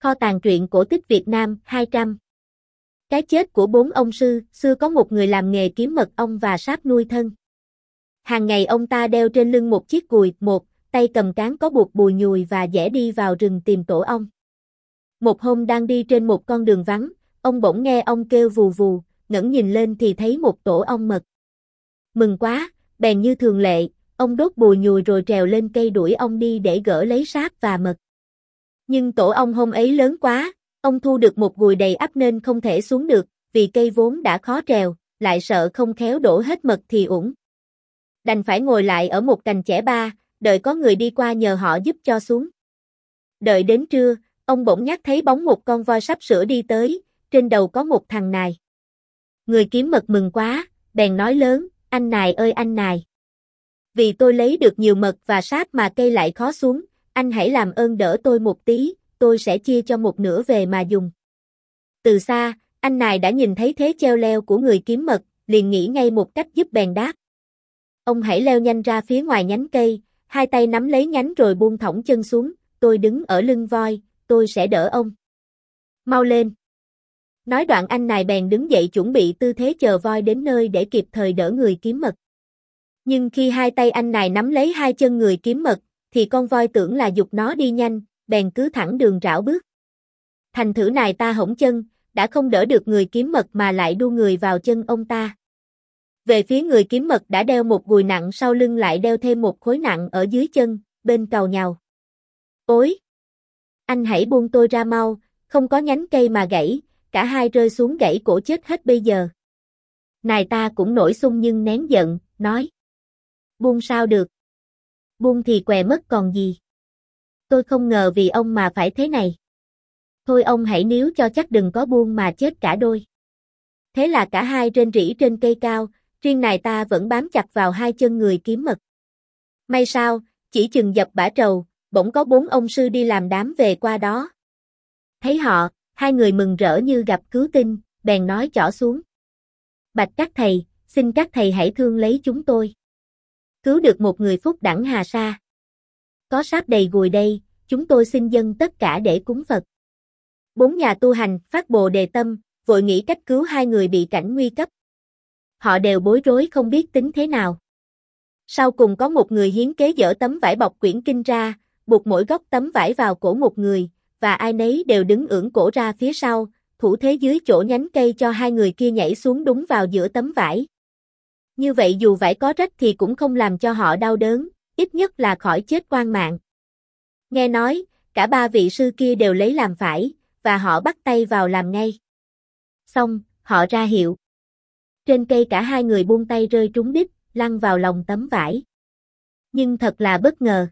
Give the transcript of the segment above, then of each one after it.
Kho tàng truyện cổ tích Việt Nam 200. Cái chết của 4 ông sư. Xưa có một người làm nghề kiếm mật ong và sáp nuôi thân. Hàng ngày ông ta đeo trên lưng một chiếc cùi, một tay cầm cán có buộc bùi nhùi và dẻ đi vào rừng tìm tổ ong. Một hôm đang đi trên một con đường vắng, ông bỗng nghe ong kêu vù vù, ngẩng nhìn lên thì thấy một tổ ong mật. Mừng quá, bèn như thường lệ, ông đốt bùi nhùi rồi trèo lên cây đuổi ong đi để gỡ lấy sáp và mật. Nhưng tổ ong hôm ấy lớn quá, ông thu được một gùi đầy ắp nên không thể xuống được, vì cây vốn đã khó trèo, lại sợ không khéo đổ hết mật thì uổng. Đành phải ngồi lại ở một cành chẻ ba, đợi có người đi qua nhờ họ giúp cho xuống. Đợi đến trưa, ông bỗng nhắc thấy bóng một con voi sắp sửa đi tới, trên đầu có một thằng nài. Người kiếm mật mừng quá, bèn nói lớn, anh nài ơi anh nài. Vì tôi lấy được nhiều mật và sáp mà cây lại khó xuống, anh hãy làm ơn đỡ tôi một tí, tôi sẽ chia cho một nửa về mà dùng. Từ xa, anh nài đã nhìn thấy thế cheo leo của người kiếm mật, liền nghĩ ngay một cách giúp bèn đáp. Ông hãy leo nhanh ra phía ngoài nhánh cây, hai tay nắm lấy nhánh rồi buông thõng chân xuống, tôi đứng ở lưng voi, tôi sẽ đỡ ông. Mau lên. Nói đoạn anh nài bèn đứng dậy chuẩn bị tư thế chờ voi đến nơi để kịp thời đỡ người kiếm mật. Nhưng khi hai tay anh nài nắm lấy hai chân người kiếm mật, thì con voi tưởng là giục nó đi nhanh, bèn cứ thẳng đường rảo bước. Thành thử nài ta hổng chân, đã không đỡ được người kiếm mật mà lại đu người vào chân ông ta. Về phía người kiếm mật đã đeo một gùi nặng sau lưng lại đeo thêm một khối nặng ở dưới chân, bên càu nhàu. Ôi! Anh hãy buông tôi ra mau, không có nhánh cây mà gãy, cả hai rơi xuống gãy cổ chết hết bây giờ. Nài ta cũng nổi xung nhưng nén giận, nói. Buông sao được? Buông thì què mất còn gì. Tôi không ngờ vì ông mà phải thế này. Thôi ông hãy níu cho chắc đừng có buông mà chết cả đôi. Thế là cả hai rên rỉ trên cây cao, riêng nài ta vẫn bám chặt vào hai chân người kiếm mật. May sao, chỉ chừng dập bả trầu, bỗng có 4 ông sư đi làm đám về qua đó. Thấy họ, hai người mừng rỡ như gặp cứu tinh, bèn nói trỏ xuống. Bạch các thầy, xin các thầy hãy thương lấy chúng tôi. Cứu được một người phúc đẳng hà sa. Có sáp đầy gùi đây, chúng tôi xin dâng tất cả để cúng Phật. 4 nhà tu hành phát bồ đề tâm, vội nghĩ cách cứu hai người bị cảnh nguy cấp. Họ đều bối rối không biết tính thế nào. Sau cùng có một người hiến kế dỡ tấm vải bọc quyển kinh ra, buộc mỗi góc tấm vải vào cổ một người, và ai nấy đều đứng ưỡn cổ ra phía sau, thủ thế dưới chỗ nhánh cây cho hai người kia nhảy xuống đúng vào giữa tấm vải. Như vậy dù vải có rách thì cũng không làm cho họ đau đớn, ít nhất là khỏi chết oan mạng. Nghe nói, cả 3 vị sư kia đều lấy làm phải, và họ bắt tay vào làm ngay. Xong, họ ra hiệu. Trên cây cả hai người buông tay rơi trúng đích, lăn vào lòng tấm vải. Nhưng thật là bất ngờ.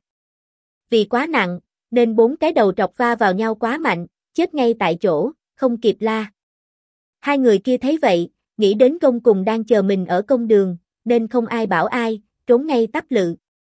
Vì quá nặng, nên 4 cái đầu trọc va vào nhau quá mạnh, chết ngay tại chỗ, không kịp la. Hai người kia thấy vậy, nghĩ đến công cùng đang chờ mình ở công đường, nên không ai bảo ai, trốn ngay tắp lự.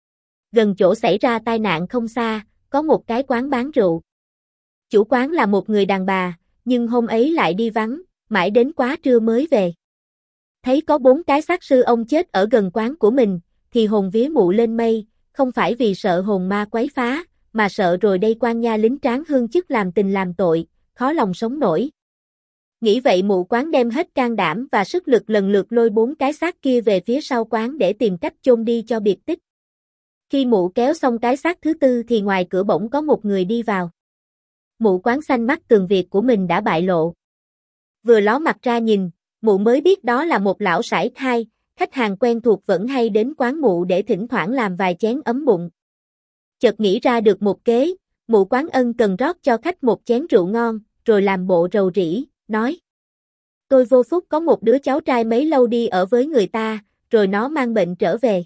Gần chỗ xảy ra tai nạn không xa, có một cái quán bán rượu. Chủ quán là một người đàn bà, nhưng hôm ấy lại đi vắng, mãi đến quá trưa mới về. Thấy có 4 cái xác sư ông chết ở gần quán của mình, thì hồn vía mụ lên mây, không phải vì sợ hồn ma quấy phá, mà sợ rồi đây quan nha lính tráng hương chức làm tình làm tội, khó lòng sống nổi. Nghĩ vậy mụ quán đem hết can đảm và sức lực lần lượt lôi 4 cái xác kia về phía sau quán để tìm cách chôn đi cho biệt tích. Khi mụ kéo xong cái xác thứ tư thì ngoài cửa bỗng có một người đi vào. Mụ quán xanh mắt tường việc của mình đã bại lộ. Vừa ló mặt ra nhìn, mụ mới biết đó là một lão sải khai, khách hàng quen thuộc vẫn hay đến quán mụ để thỉnh thoảng làm vài chén ấm bụng. Chợt nghĩ ra được một kế, mụ quán ân cần rót cho khách một chén rượu ngon, rồi làm bộ rầu rĩ, nói. Tôi vô phúc có một đứa cháu trai mấy lâu đi ở với người ta, rồi nó mang bệnh trở về.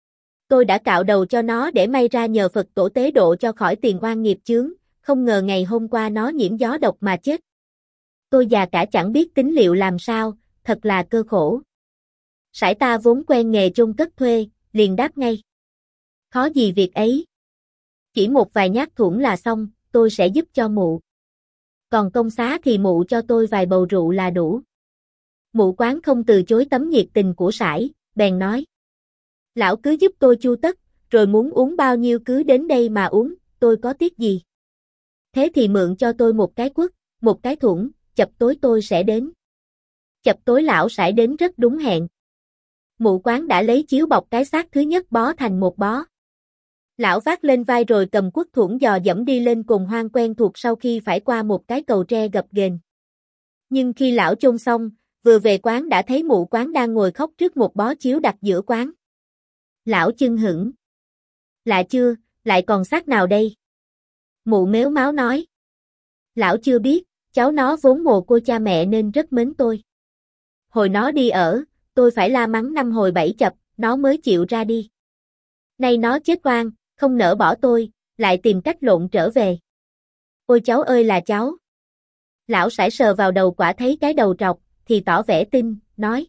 Tôi đã cạo đầu cho nó để may ra nhờ Phật tổ tế độ cho khỏi tiền oan nghiệp chướng, không ngờ ngày hôm qua nó nhiễm gió độc mà chết. Tôi già cả chẳng biết tính liệu làm sao, thật là cơ khổ. Sải ta vốn quen nghề chôn cất thuê, liền đáp ngay. Khó gì việc ấy. Chỉ một vài nhát thủng là xong, tôi sẽ giúp cho mụ. Còn công xá thì mụ cho tôi vài bầu rượu là đủ. Mụ quán không từ chối tấm nhiệt tình của sải, bèn nói. Lão cứ giúp tôi chu tất, rồi muốn uống bao nhiêu cứ đến đây mà uống, tôi có tiếc gì. Thế thì mượn cho tôi một cái quất, một cái thủng, chập tối tôi sẽ đến. Chập tối lão sải đến rất đúng hẹn. Mụ quán đã lấy chiếu bọc cái xác thứ nhất bó thành một bó. Lão vác lên vai rồi cầm quất thủng dò dẫm đi lên cồn hoang quen thuộc sau khi phải qua một cái cầu tre gập ghềnh. Nhưng khi lão chôn xong, vừa về quán đã thấy mụ quán đang ngồi khóc trước một bó chiếu đặt giữa quán. Lão chưng hửng. Lạ chưa, lại còn xác nào đây? Mụ mếu máo nói. Lão chưa biết, cháu nó vốn mồ côi cha mẹ nên rất mến tôi. Hồi nó đi ở, tôi phải la mắng 5 hồi 7 chập, nó mới chịu ra đi. Nay nó chết oan, không nỡ bỏ tôi, lại tìm cách lộn trở về. Ôi cháu ơi là cháu. Lão sải sờ vào đầu quả thấy cái đầu trọc, thì tỏ vẻ tin, nói.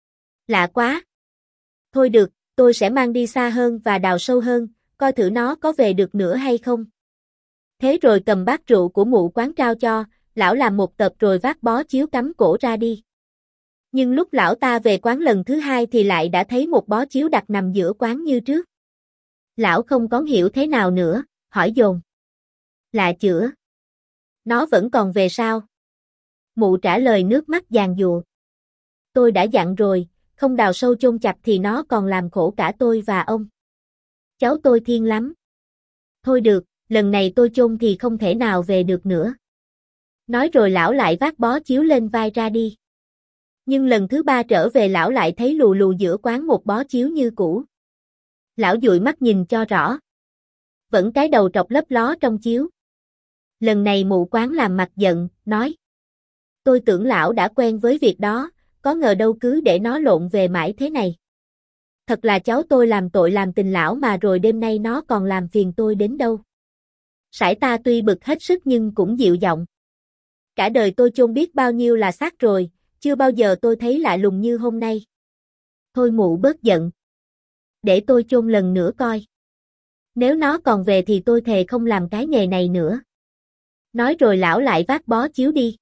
Lạ quá. Thôi được, tôi sẽ mang đi xa hơn và đào sâu hơn, coi thử nó có về được nữa hay không. Thế rồi cầm bát rượu của mụ quán trao cho, lão làm một tập rồi vác bó chiếu cắm cổ ra đi. Nhưng lúc lão ta về quán lần thứ hai thì lại đã thấy một bó chiếu đặt nằm giữa quán như trước. Lão không có hiểu thế nào nữa, hỏi dồn. Lạ chữa. Nó vẫn còn về sao? Mụ trả lời nước mắt giàn giụa. Tôi đã dặn rồi, không đào sâu chôn chặt thì nó còn làm khổ cả tôi và ông. Cháu tôi thiên lắm. Thôi được, lần này tôi chôn thì không thể nào về được nữa. Nói rồi lão lại vác bó chiếu lên vai ra đi. Nhưng lần thứ ba trở về lão lại thấy lù lù giữa quán một bó chiếu như cũ. Lão dụi mắt nhìn cho rõ. Vẫn cái đầu trọc lấp ló trong chiếu. Lần này mụ quán làm mặt giận, nói. Tôi tưởng lão đã quen với việc đó, có ngờ đâu cứ để nó lộn về mãi thế này. Thật là cháu tôi làm tội làm tình lão mà rồi đêm nay nó còn làm phiền tôi đến đâu. Sải ta tuy bực hết sức nhưng cũng dịu giọng. Cả đời tôi chôn biết bao nhiêu là xác rồi, chưa bao giờ tôi thấy lạ lùng như hôm nay. Thôi mụ bớt giận. Để tôi chôn lần nữa coi. Nếu nó còn về thì tôi thề không làm cái nghề này nữa. Nói rồi lão lại vác bó chiếu đi.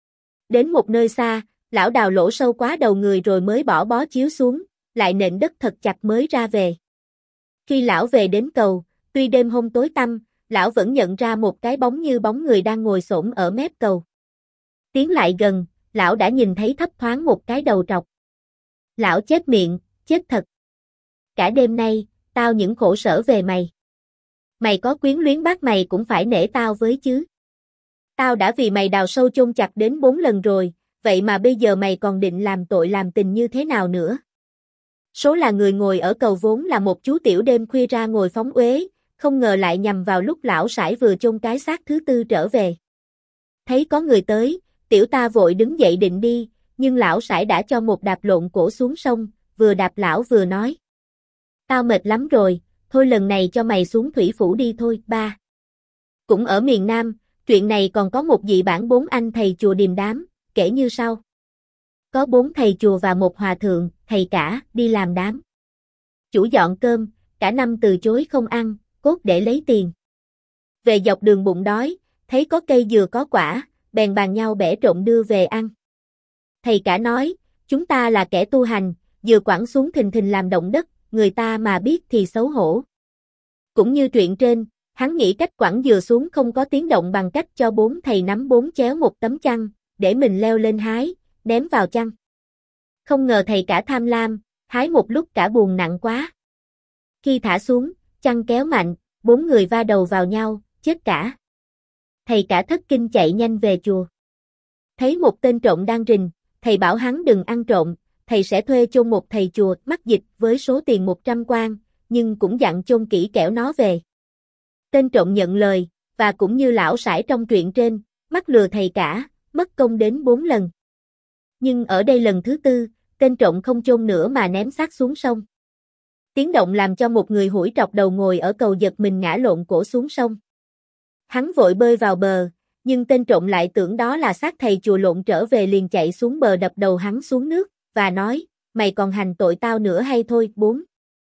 Đến một nơi xa, lão đào lỗ sâu quá đầu người rồi mới bỏ bó chiếu xuống, lại nện đất thật chặt mới ra về. Khi lão về đến cầu, tuy đêm hôm tối tăm, lão vẫn nhận ra một cái bóng như bóng người đang ngồi xổm ở mép cầu. Tiến lại gần, lão đã nhìn thấy thấp thoáng một cái đầu trọc. Lão chép miệng, chết thật. Cả đêm nay, tao những khổ sở về mày. Mày có quyến luyến bác mày cũng phải nể tao với chứ. Tao đã vì mày đào sâu chôn chặt đến 4 lần rồi, vậy mà bây giờ mày còn định làm tội làm tình như thế nào nữa? Số là người ngồi ở cầu vốn là một chú tiểu đêm khuya ra ngồi phóng uế, không ngờ lại nhằm vào lúc lão sải vừa chôn cái xác thứ tư trở về. Thấy có người tới, tiểu ta vội đứng dậy định đi, nhưng lão sải đã cho một đạp lộn cổ xuống sông, vừa đạp lão vừa nói. Tao mệt lắm rồi, thôi lần này cho mày xuống thủy phủ đi thôi, ba. Cũng ở miền Nam, chuyện này còn có một dị bản 4 anh thầy chùa điềm đám, kể như sau. Có 4 thầy chùa và một hòa thượng, thầy cả, đi làm đám. Chủ dọn cơm, cả năm từ chối không ăn, cốt để lấy tiền. Về dọc đường bụng đói, thấy có cây dừa có quả, bèn bàn nhau bẻ trộm đưa về ăn. Thầy cả nói, chúng ta là kẻ tu hành, dừa quẳng xuống thình thình làm động đất, người ta mà biết thì xấu hổ. Cũng như chuyện trên, hắn nghĩ cách quẳng dừa xuống không có tiếng động bằng cách cho 4 thầy nắm 4 chéo một tấm chăn, để mình leo lên hái, ném vào chăn. Không ngờ thầy cả tham lam, hái một lúc cả buồn nặng quá. Khi thả xuống, chăn kéo mạnh, 4 người va đầu vào nhau, chết cả. Thầy cả thất kinh chạy nhanh về chùa. Thấy một tên trộm đang rình, thầy bảo hắn đừng ăn trộm, thầy sẽ thuê chôn một thầy chùa mắc dịch với số tiền 100 quan, nhưng cũng dặn chôn kỹ kẻo nó về. Tên trộm nhận lời, và cũng như lão sải trong truyện trên, mắc lừa thầy cả, mất công đến 4 lần. Nhưng ở đây lần thứ tư, tên trộm không chôn nữa mà ném xác xuống sông. Tiếng động làm cho một người hủi trọc đầu ngồi ở cầu giật mình ngã lộn cổ xuống sông. Hắn vội bơi vào bờ, nhưng tên trộm lại tưởng đó là xác thầy chùa lộn trở về liền chạy xuống bờ đập đầu hắn xuống nước, và nói, mày còn hành tội tao nữa hay thôi, 4.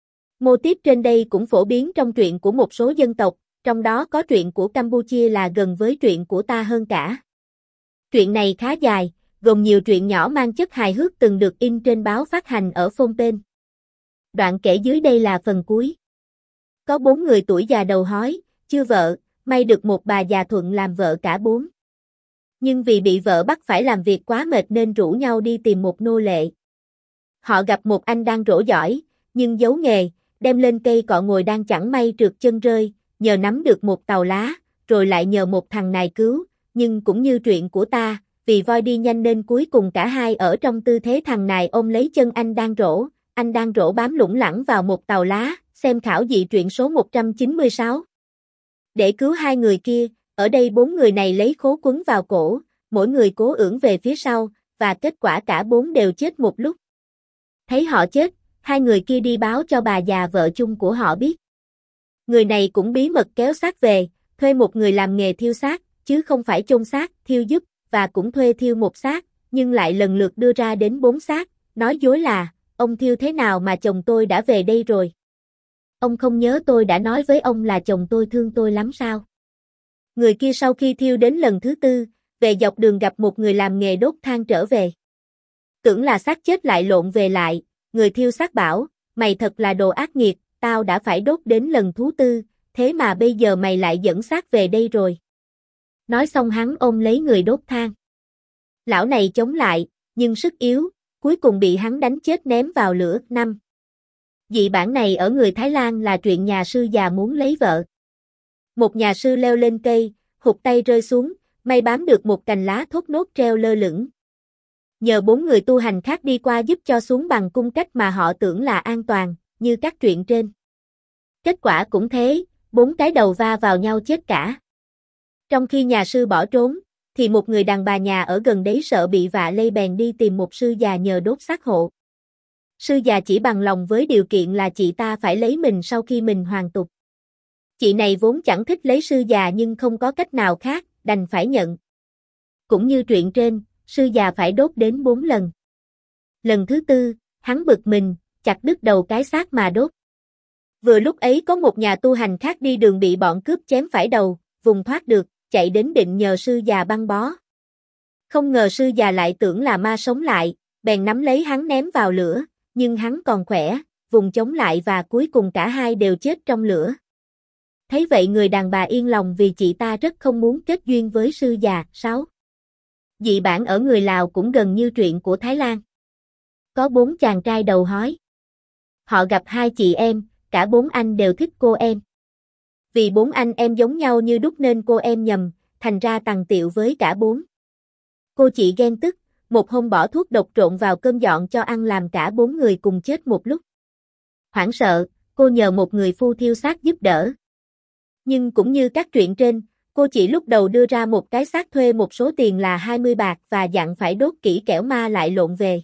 Mô típ trên đây cũng phổ biến trong truyện của một số dân tộc, trong đó có truyện của Campuchia là gần với truyện của ta hơn cả. Truyện này khá dài, gồm nhiều truyện nhỏ mang chất hài hước từng được in trên báo phát hành ở Phnom Penh. Đoạn kể dưới đây là phần cuối. Có 4 người tuổi già đầu hói, chưa vợ, may được một bà già thuận làm vợ cả bốn. Nhưng vì bị vợ bắt phải làm việc quá mệt nên rủ nhau đi tìm một nô lệ. Họ gặp một anh đang rổ giỏi, nhưng giấu nghề, đem lên cây cọ ngồi đang chẳng may trượt chân rơi, nhờ nắm được một tàu lá, rồi lại nhờ một thằng này cứu, nhưng cũng như chuyện của ta, vì voi đi nhanh nên cuối cùng cả hai ở trong tư thế thằng này ôm lấy chân anh đang rổ bám lủng lẳng vào một tàu lá, xem khảo dị truyện số 196. Để cứu hai người kia, ở đây bốn người này lấy khố quấn vào cổ, mỗi người cố ưỡn về phía sau, và kết quả cả bốn đều chết một lúc. Thấy họ chết, hai người kia đi báo cho bà già vợ chung của họ biết. Người này cũng bí mật kéo xác về, thuê một người làm nghề thiêu xác, chứ không phải chôn xác, thiêu giúp, và cũng thuê thiêu một xác, nhưng lại lần lượt đưa ra đến 4 xác, nói dối là, ông thiêu thế nào mà chồng tôi đã về đây rồi. Ông không nhớ tôi đã nói với ông là chồng tôi thương tôi lắm sao? Người kia sau khi thiêu đến lần thứ 4, về dọc đường gặp một người làm nghề đốt than trở về. Tưởng là xác chết lại lộn về lại, người thiêu xác bảo, mày thật là đồ ác nghiệt, tao đã phải đốt đến lần thứ 4, thế mà bây giờ mày lại dẫn xác về đây rồi. Nói xong hắn ôm lấy người đốt than. Lão này chống lại, nhưng sức yếu, cuối cùng bị hắn đánh chết ném vào lửa. 5. Dị bản này ở người Thái Lan là chuyện nhà sư già muốn lấy vợ. Một nhà sư leo lên cây, hụt tay rơi xuống, may bám được một cành lá thốt nốt treo lơ lửng. Nhờ 4 người tu hành khác đi qua giúp cho xuống bằng cung cách mà họ tưởng là an toàn, như các truyện trên. Kết quả cũng thế, 4 cái đầu va vào nhau chết cả. Trong khi nhà sư bỏ trốn, thì một người đàn bà nhà ở gần đấy sợ bị vạ lây bèn đi tìm một sư già nhờ đốt xác hộ. Sư già chỉ bằng lòng với điều kiện là chị ta phải lấy mình sau khi mình hoàn tục. Chị này vốn chẳng thích lấy sư già nhưng không có cách nào khác, đành phải nhận. Cũng như truyện trên, sư già phải đốt đến 4 lần. Lần thứ 4, hắn bực mình, chặt đứt đầu cái xác mà đốt. Vừa lúc ấy có một nhà tu hành khác đi đường bị bọn cướp chém phải đầu, vùng thoát được, chạy đến định nhờ sư già băng bó. Không ngờ sư già lại tưởng là ma sống lại, bèn nắm lấy hắn ném vào lửa, nhưng hắn còn khỏe, vùng chống lại và cuối cùng cả hai đều chết trong lửa. Thấy vậy người đàn bà yên lòng vì chị ta rất không muốn kết duyên với sư già. 6. Dị bản ở người Lào cũng gần như truyện của Thái Lan. Có 4 chàng trai đầu hói. Họ gặp 2 chị em, cả 4 anh đều thích cô em. Vì 4 anh em giống nhau như đúc nên cô em nhầm, thành ra tằng tiệu với cả 4. Cô chị ghen tức, một hôm bỏ thuốc độc trộn vào cơm dọn cho ăn làm cả 4 người cùng chết một lúc. Hoảng sợ, cô nhờ một người phu thiêu xác giúp đỡ. Nhưng cũng như các truyện trên, cô chị lúc đầu đưa ra một cái xác thuê một số tiền là 20 bạc và dặn phải đốt kỹ kẻo ma lại lộn về.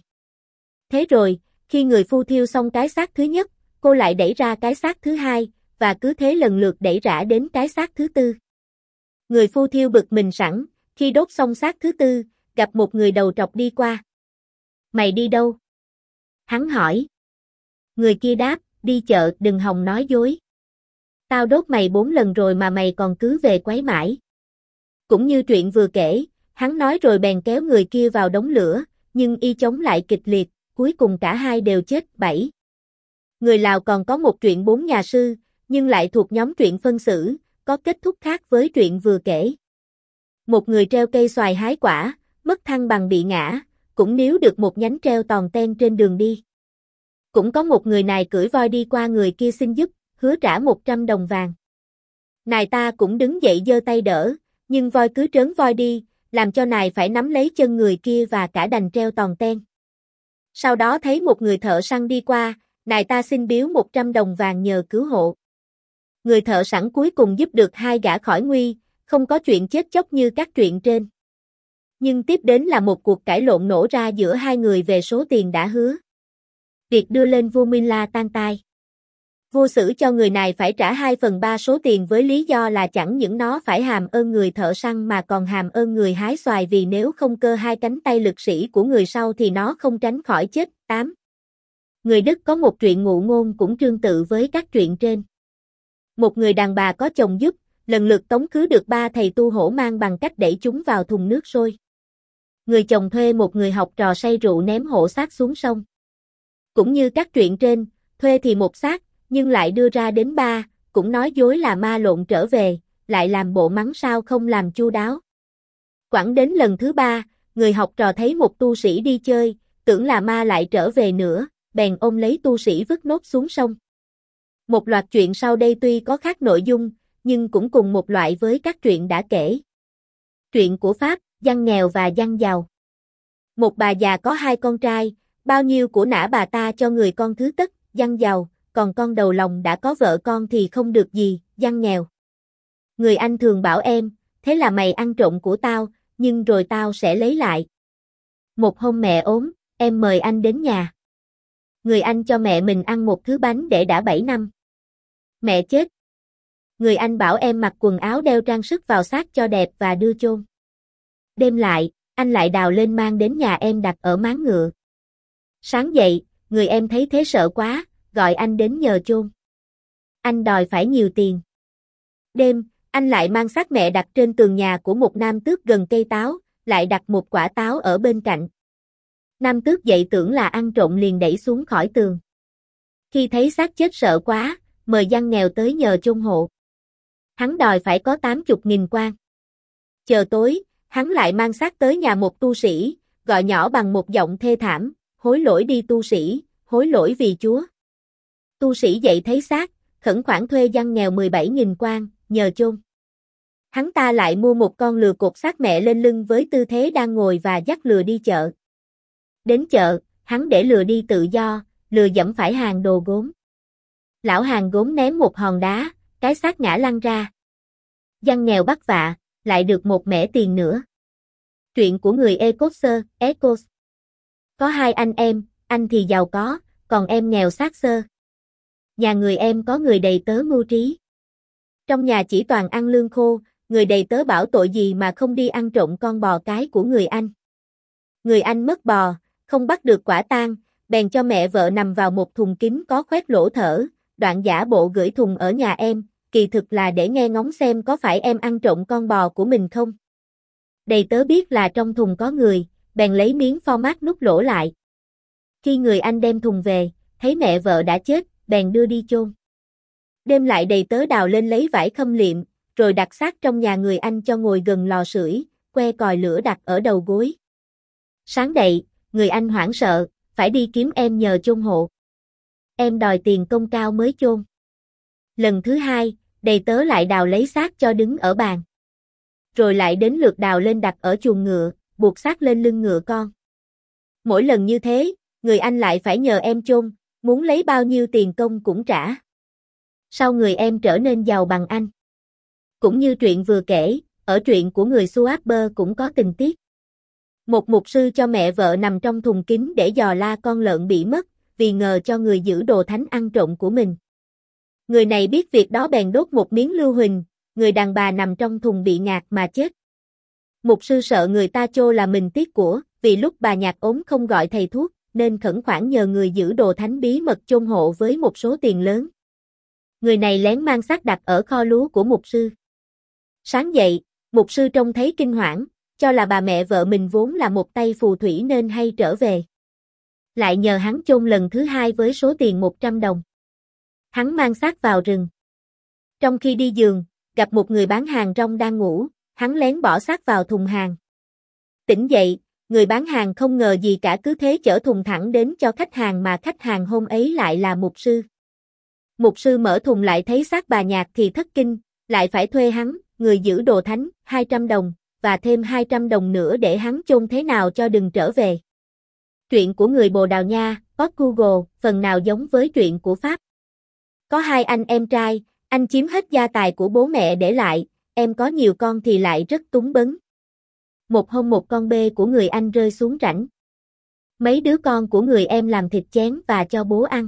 Thế rồi, khi người phu thiêu xong cái xác thứ nhất, cô lại đẩy ra cái xác thứ hai, và cứ thế lần lượt đẩy rã đến cái xác thứ 4. Người phu thiêu bực mình sẵn, khi đốt xong xác thứ 4, gặp một người đầu trọc đi qua. Mày đi đâu? Hắn hỏi. Người kia đáp, đi chợ, đừng hòng nói dối. Tao đốt mày 4 lần rồi mà mày còn cứ về quấy mãi. Cũng như truyện vừa kể, hắn nói rồi bèn kéo người kia vào đống lửa, nhưng y chống lại kịch liệt, cuối cùng cả hai đều chết. 7. Người Lào còn có một truyện 4 nhà sư, nhưng lại thuộc nhóm truyện phân xử, có kết thúc khác với truyện vừa kể. Một người treo cây xoài hái quả, mất thăng bằng bị ngã, cũng níu được một nhánh treo tòn ten trên đường đi. Cũng có một người này cưỡi voi đi qua người kia xin giúp, hứa trả 100 đồng vàng. Nài ta cũng đứng dậy giơ tay đỡ, nhưng voi cứ trớn voi đi, làm cho nài phải nắm lấy chân người kia và cả đành treo tòn ten. Sau đó thấy một người thợ săn đi qua, nài ta xin biếu 100 đồng vàng nhờ cứu hộ. Người thợ săn cuối cùng giúp được hai gã khỏi nguy, không có chuyện chết chóc như các truyện trên. Nhưng tiếp đến là một cuộc cãi lộn nổ ra giữa hai người về số tiền đã hứa. Việc đưa lên vua Minh La tan tai. Vua xử cho người này phải trả 2/3 số tiền với lý do là chẳng những nó phải hàm ơn người thợ săn mà còn hàm ơn người hái xoài vì nếu không cơ hai cánh tay lực sĩ của người sau thì nó không tránh khỏi chết. 8. Người Đức có một truyện ngụ ngôn cũng tương tự với các truyện trên. Một người đàn bà có chồng giúp, lần lượt tống khứ được 3 thầy tu hổ mang bằng cách đẩy chúng vào thùng nước sôi. Người chồng thuê một người học trò say rượu ném hổ xác xuống sông. Cũng như các truyện trên, thuê thì một xác, nhưng lại đưa ra đến 3, cũng nói dối là ma lộn trở về, lại làm bộ mắng sao không làm chu đáo. Quẳng đến lần thứ 3, người học trò thấy một tu sĩ đi chơi, tưởng là ma lại trở về nữa, bèn ôm lấy tu sĩ vứt nốt xuống sông. Một loạt chuyện sau đây tuy có khác nội dung, nhưng cũng cùng một loại với các truyện đã kể. Truyện của Pháp, Văn nghèo và văn giàu. Một bà già có 2 con trai, bao nhiêu của nã bà ta cho người con thứ tất, văn giàu, còn con đầu lòng đã có vợ con thì không được gì, văn nghèo. Người anh thường bảo em, thế là mày ăn trộm của tao, nhưng rồi tao sẽ lấy lại. Một hôm mẹ ốm, em mời anh đến nhà. Người anh cho mẹ mình ăn một thứ bánh để đã 7 năm. Mẹ chết. Người anh bảo em mặc quần áo đeo trang sức vào xác cho đẹp và đưa chôn. Đêm lại, anh lại đào lên mang đến nhà em đặt ở máng ngựa. Sáng dậy, người em thấy thế sợ quá, gọi anh đến nhờ chôn. Anh đòi phải nhiều tiền. Đêm, anh lại mang xác mẹ đặt trên tường nhà của một nam tước gần cây táo, lại đặt một quả táo ở bên cạnh. Nam tước dậy tưởng là ăn trộm liền đẩy xuống khỏi tường. Khi thấy xác chết sợ quá, mời văn nghèo tới nhờ chôn hộ. Hắn đòi phải có 80.000 quan. Chờ tối, hắn lại mang xác tới nhà một tu sĩ, gọi nhỏ bằng một giọng thê thảm, hối lỗi đi tu sĩ, hối lỗi vì Chúa. Tu sĩ dậy thấy xác, khẩn khoản thuê văn nghèo 17.000 quan, nhờ chôn. Hắn ta lại mua một con lừa cột xác mẹ lên lưng với tư thế đang ngồi và dắt lừa đi chợ. Đến chợ, hắn để lừa đi tự do, lừa dẫm phải hàng đồ gốm. Lão hàng gốm ném một hòn đá, cái xác ngã lăn ra. Văn nghèo bắt vạ, lại được một mẻ tiền nữa. Truyện của người Ecos. Có 2 anh em, anh thì giàu có, còn em nghèo xác xơ. Nhà người em có người đầy tớ mưu trí. Trong nhà chỉ toàn ăn lương khô, người đầy tớ bảo tội gì mà không đi ăn trộm con bò cái của người anh. Người anh mất bò, không bắt được quả tang, bèn cho mẹ vợ nằm vào một thùng kín có khoét lỗ thở, đoạn giả bộ gửi thùng ở nhà em, kỳ thực là để nghe ngóng xem có phải em ăn trộm con bò của mình không. Đầy tớ biết là trong thùng có người, bèn lấy miếng format nút lỗ lại. Khi người anh đem thùng về, thấy mẹ vợ đã chết, bèn đưa đi chôn. Đêm lại đầy tớ đào lên lấy vải khâm liệm, rồi đặt xác trong nhà người anh cho ngồi gần lò sưởi, que còi lửa đặt ở đầu gối. Sáng dậy, người anh hoảng sợ, phải đi kiếm em nhờ chôn hộ. Em đòi tiền công cao mới chôn. Lần thứ 2, đầy tớ lại đào lấy xác cho đứng ở bàn. Rồi lại đến lượt đào lên đặt ở chuồng ngựa, buộc xác lên lưng ngựa con. Mỗi lần như thế, người anh lại phải nhờ em chôn, muốn lấy bao nhiêu tiền công cũng trả. Sau người em trở nên giàu bằng anh. Cũng như truyện vừa kể, ở truyện của người Suaber cũng có tình tiết. Một mục sư cho mẹ vợ nằm trong thùng kín để dò la con lợn bị mất, vì ngờ cho người giữ đồ thánh ăn trộm của mình. Người này biết việc đó bèn đốt một miếng lưu huỳnh, người đàn bà nằm trong thùng bị ngạt mà chết. Mục sư sợ người ta chô là mình tiếc của, vì lúc bà nhạt ốm không gọi thầy thuốc, nên khẩn khoản nhờ người giữ đồ thánh bí mật chôn hộ với một số tiền lớn. Người này lén mang xác đặt ở kho lúa của mục sư. Sáng dậy, mục sư trông thấy kinh hoảng, cho là bà mẹ vợ mình vốn là một tay phù thủy nên hay trở về. Lại nhờ hắn chôn lần thứ 2 với số tiền 100 đồng. Hắn mang xác vào rừng. Trong khi đi giường, gặp một người bán hàng rong đang ngủ, hắn lén bỏ xác vào thùng hàng. Tỉnh dậy, người bán hàng không ngờ gì cả cứ thế chở thùng thẳng đến cho khách hàng mà khách hàng hôm ấy lại là mục sư. Mục sư mở thùng lại thấy xác bà nhạt thì thất kinh, lại phải thuê hắn, người giữ đồ thánh, 200 đồng, và thêm 200 đồng nữa để hắn chôn thế nào cho đừng trở về. Truyện của người Bồ Đào Nha, Portugal, phần nào giống với truyện của Pháp. Có 2 anh em trai, anh chiếm hết gia tài của bố mẹ để lại, em có nhiều con thì lại rất túng bấn. Một hôm một con bê của người anh rơi xuống rãnh. Mấy đứa con của người em làm thịt chén và cho bố ăn.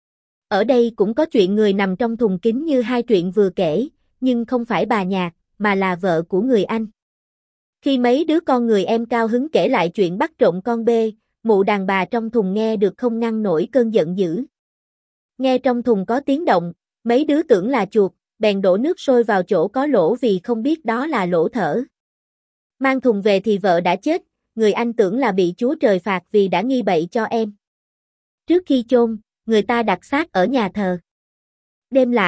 Ở đây cũng có chuyện người nằm trong thùng kín như 2 truyện vừa kể, nhưng không phải bà nhạt, mà là vợ của người anh. Khi mấy đứa con người em cao hứng kể lại chuyện bắt trộm con bê, mụ đàn bà trong thùng nghe được không ngăn nổi cơn giận dữ. Nghe trong thùng có tiếng động, mấy đứa tưởng là chuột, bèn đổ nước sôi vào chỗ có lỗ vì không biết đó là lỗ thở. Mang thùng về thì vợ đã chết, người anh tưởng là bị Chúa Trời phạt vì đã nghi bậy cho em. Trước khi chôn, người ta đặt xác ở nhà thờ. Đêm lại,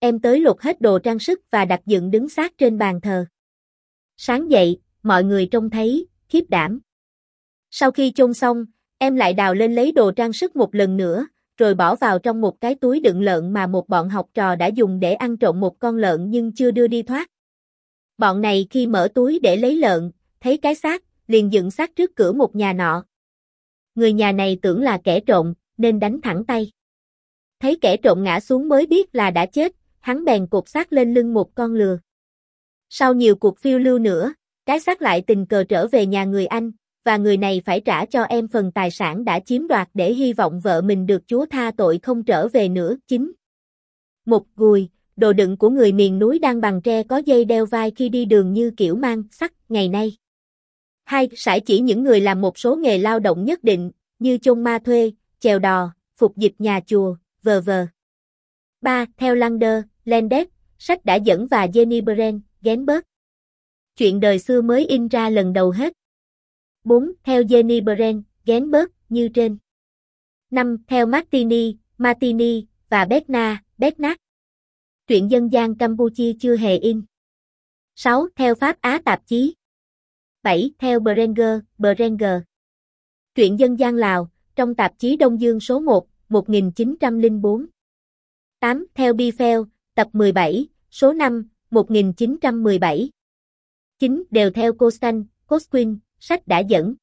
em tới lột hết đồ trang sức và đặt dựng đứng xác trên bàn thờ. Sáng dậy, mọi người trông thấy, khiếp đảm. Sau khi chôn xong, em lại đào lên lấy đồ trang sức một lần nữa, rồi bỏ vào trong một cái túi đựng lợn mà một bọn học trò đã dùng để ăn trộm một con lợn nhưng chưa đưa đi thoát. Bọn này khi mở túi để lấy lợn, thấy cái xác, liền dựng xác trước cửa một nhà nọ. Người nhà này tưởng là kẻ trộm, nên đánh thẳng tay. Thấy kẻ trộm ngã xuống mới biết là đã chết, hắn bèn cột xác lên lưng một con lừa. Sau nhiều cuộc phiêu lưu nữa, cái xác lại tình cờ trở về nhà người anh, và người này phải trả cho em phần tài sản đã chiếm đoạt để hy vọng vợ mình được Chúa tha tội không trở về nữa. 9. Một gùi, đồ đựng của người miền núi đang bằng tre có dây đeo vai khi đi đường như kiểu mang sắt ngày nay. 2. Sải chỉ những người làm một số nghề lao động nhất định, như chôn ma thuê, chèo đò, phục dịch nhà chùa, v.v. 3. Theo Lander, Landes, sách đã dẫn và Jenny Brent, Genberg. Chuyện đời xưa mới in ra lần đầu hết. 4. Theo Jenny Brent, Genberg, như trên. 5. Theo Martini và Bernard. Truyện dân gian Campuchia chưa hề in. 6. Theo Pháp Á tạp chí. 7. Theo Brenger. Truyện dân gian Lào, trong tạp chí Đông Dương số 1, 1904. 8. Theo Biffel, tập 17, số 5, 1917. 9. Đều theo Costin, sách đã dẫn.